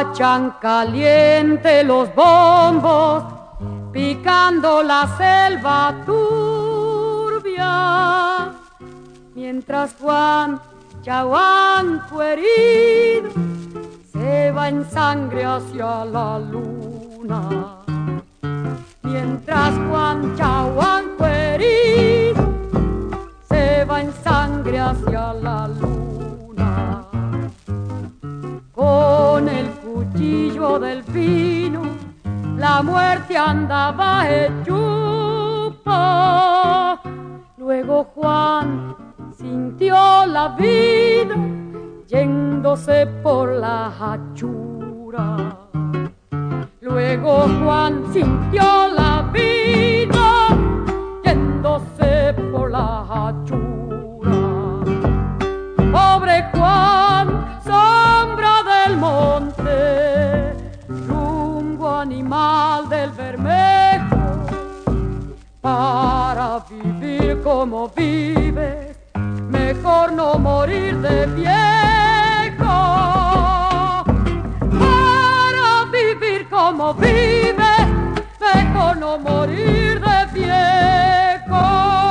guapachan caliente los bombos, picando la selva turbia, mientras Juan Chaguanco herido se va en sangre hacia la luna. Mientras Juan Chaguanco herido se va en sangre hacia la luna. Con el cuchillo del vino la muerte andaba hechupa. Luego Juan sintió la vida yéndose por la hachura. Luego Juan sintió la vida yéndose por la hachura. Pobre Juan, sombra del monte, rumbo animal del Bermejo. Para vivir como vives, mejor no morir de viejo. Para vivir como vives, mejor no morir de viejo.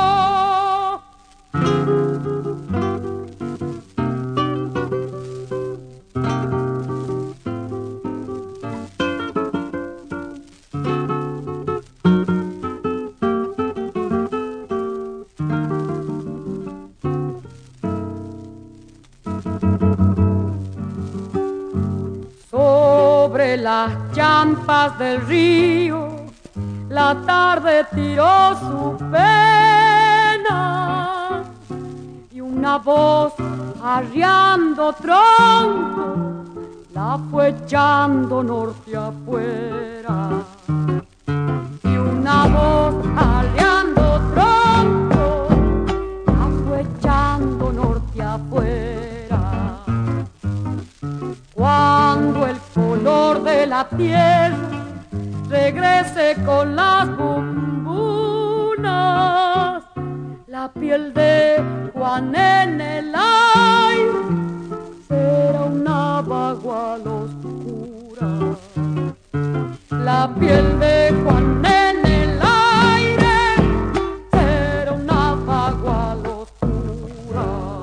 Sobre las champas del río, la tarde tiró su pena y una voz arriando tronco la fue echando norte afuera. Y una voz arriando tronco la fue echando norte afuera. Cuando el color de la tierra regrese con las bumbunas, la piel de Juan en el aire será una bagual oscura. La piel de Juan en el aire será una bagual oscura.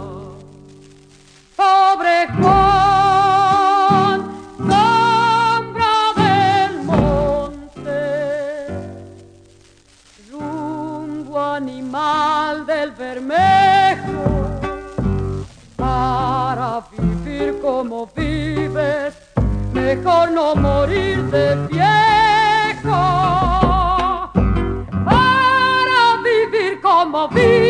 Pobre Juan, sombra del monte, rumbo animal del Bermejo. Para vivir como vives, mejor no morir de viejo. Para vivir como vives,